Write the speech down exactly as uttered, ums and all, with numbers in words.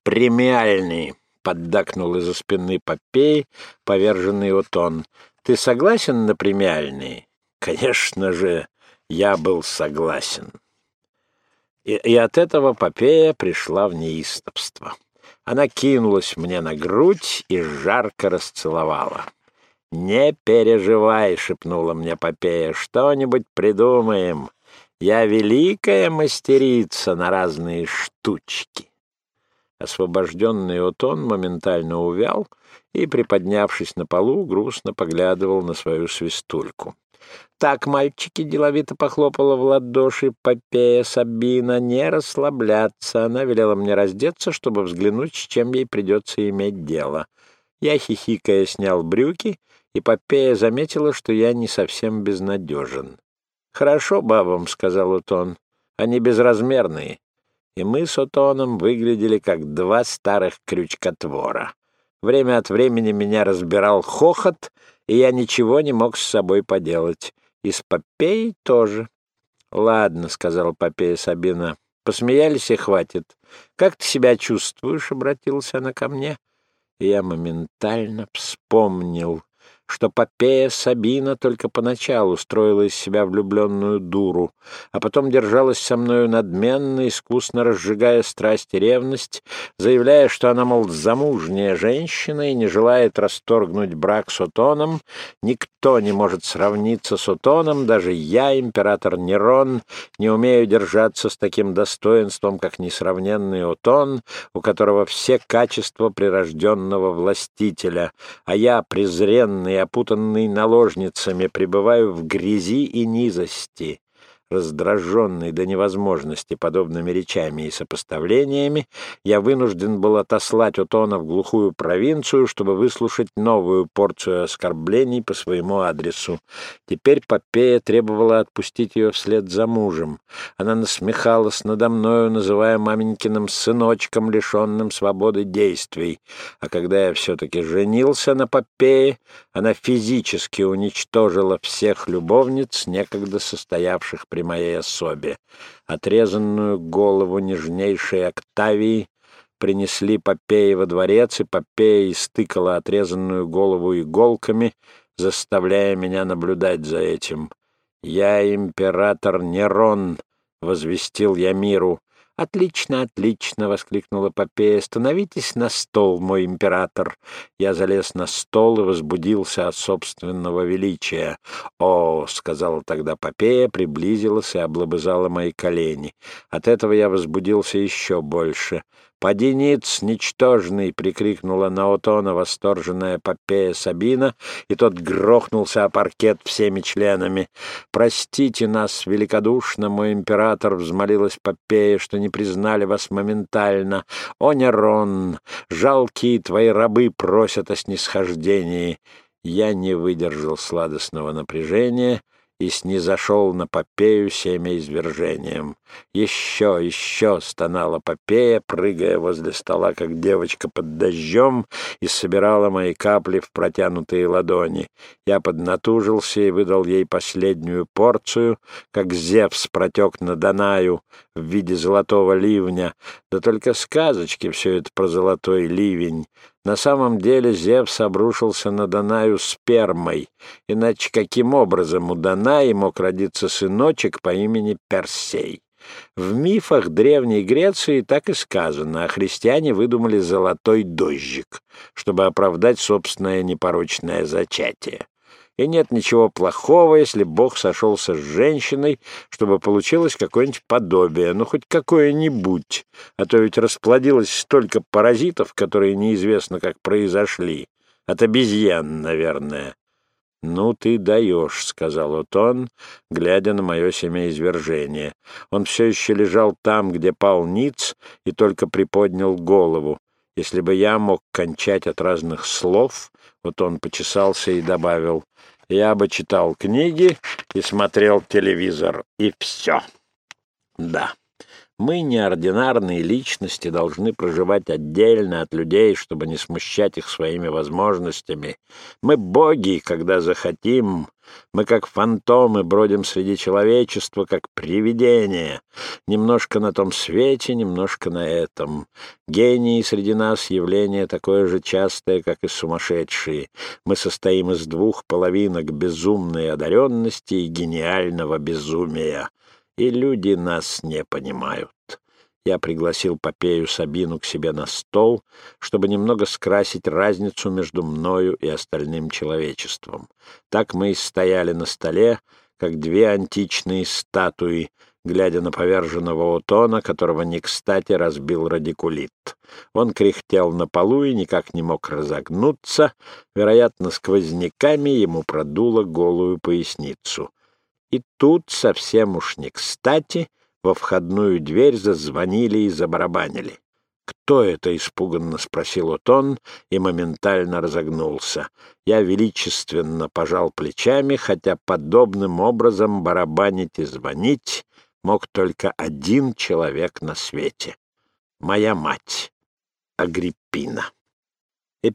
премиальный, — поддакнул из-за спины Попеи, поверженный Отон. — Ты согласен на премиальный? Конечно же, я был согласен. И, и от этого Попея пришла в неистовство. Она кинулась мне на грудь и жарко расцеловала. «Не переживай», — шепнула мне Попея, — «что-нибудь придумаем. Я великая мастерица на разные штучки». Освобожденный Отон моментально увял и, приподнявшись на полу, грустно поглядывал на свою свистульку. «Так, мальчики», — деловито похлопала в ладоши Попея Сабина, — «не расслабляться». Она велела мне раздеться, чтобы взглянуть, с чем ей придется иметь дело. Я, хихикая, снял брюки, и Попея заметила, что я не совсем безнадежен. «Хорошо бабам», — сказал Отон, — «они безразмерные». И мы с Отоном выглядели как два старых крючкотвора. Время от времени меня разбирал хохот, и я ничего не мог с собой поделать. И с Попеей тоже. «Ладно», — сказала Попея Сабина, — «посмеялись и хватит. Как ты себя чувствуешь?» — обратилась она ко мне. И я моментально вспомнил, что Попея Сабина только поначалу строила из себя влюбленную дуру, а потом держалась со мною надменно, искусно разжигая страсть и ревность, заявляя, что она, мол, замужняя женщина и не желает расторгнуть брак с Отоном. Никто не может сравниться с Отоном, даже я, император Нерон, не умею держаться с таким достоинством, как несравненный Отон, у которого все качества прирожденного властителя, а я, презренный, опутанный наложницами, пребываю в грязи и низости. Раздраженный до невозможности подобными речами и сопоставлениями, я вынужден был отослать Отона в глухую провинцию, чтобы выслушать новую порцию оскорблений по своему адресу. Теперь Попея требовала отпустить ее вслед за мужем. Она насмехалась надо мною, называя маменькиным сыночком, лишенным свободы действий. А когда я все-таки женился на Попее, она физически уничтожила всех любовниц, некогда состоявших при моей особе. Отрезанную голову нежнейшей Октавии принесли Попее во дворец, и Попея истыкала отрезанную голову иголками, заставляя меня наблюдать за этим. «Я император Нерон», — возвестил я миру. «Отлично, отлично!» — воскликнула Попея. «Становитесь на стол, мой император!» Я залез на стол и возбудился от собственного величия. «О!» — сказала тогда Попея, приблизилась и облобызала мои колени. От этого я возбудился еще больше. «Поди ниц, ничтожный!» — прикрикнула на Отона восторженная Попея Сабина, и тот грохнулся о паркет всеми членами. «Простите нас великодушно, мой император!» — взмолилась Попея, — «что не признали вас моментально. О, Нерон! Жалкие твои рабы просят о снисхождении!» Я не выдержал сладостного напряжения и снизошел на Попею семяизвержением. «Еще, еще!» — стонала Попея, прыгая возле стола, как девочка под дождем, и собирала мои капли в протянутые ладони. Я поднатужился и выдал ей последнюю порцию, как Зевс протек на Данаю в виде золотого ливня. Да только сказочки все это про золотой ливень. На самом деле Зевс обрушился на Данаю спермой, иначе каким образом у Данаи мог родиться сыночек по имени Персей? В мифах Древней Греции так и сказано, а христиане выдумали золотой дождик, чтобы оправдать собственное непорочное зачатие. И нет ничего плохого, если Бог сошелся с женщиной, чтобы получилось какое-нибудь подобие, ну хоть какое-нибудь, а то ведь расплодилось столько паразитов, которые неизвестно как произошли. От обезьян, наверное. «Ну ты даешь», — сказал Отон, глядя на мое семяизвержение. Он все еще лежал там, где пал ниц, и только приподнял голову. Если бы я мог кончать от разных слов, вот он почесался и добавил: «Я бы читал книги и смотрел телевизор, и все». Да, Мы, неординарные личности, должны проживать отдельно от людей, чтобы не смущать их своими возможностями. Мы боги, когда захотим. Мы, как фантомы, бродим среди человечества, как привидения. Немножко на том свете, немножко на этом. Гении среди нас — явление такое же частое, как и сумасшедшие. Мы состоим из двух половинок безумной одаренности и гениального безумия. И люди нас не понимают. Я пригласил Попею Сабину к себе на стол, чтобы немного скрасить разницу между мною и остальным человечеством. Так мы и стояли на столе, как две античные статуи, глядя на поверженного Отона, которого не кстати разбил радикулит. Он кряхтел на полу и никак не мог разогнуться, вероятно, сквозняками ему продуло голую поясницу. И тут, совсем уж не кстати, во входную дверь зазвонили и забарабанили. «Кто это?» — испуганно спросил Отон и моментально разогнулся. Я величественно пожал плечами, хотя подобным образом барабанить и звонить мог только один человек на свете — моя мать Агриппина.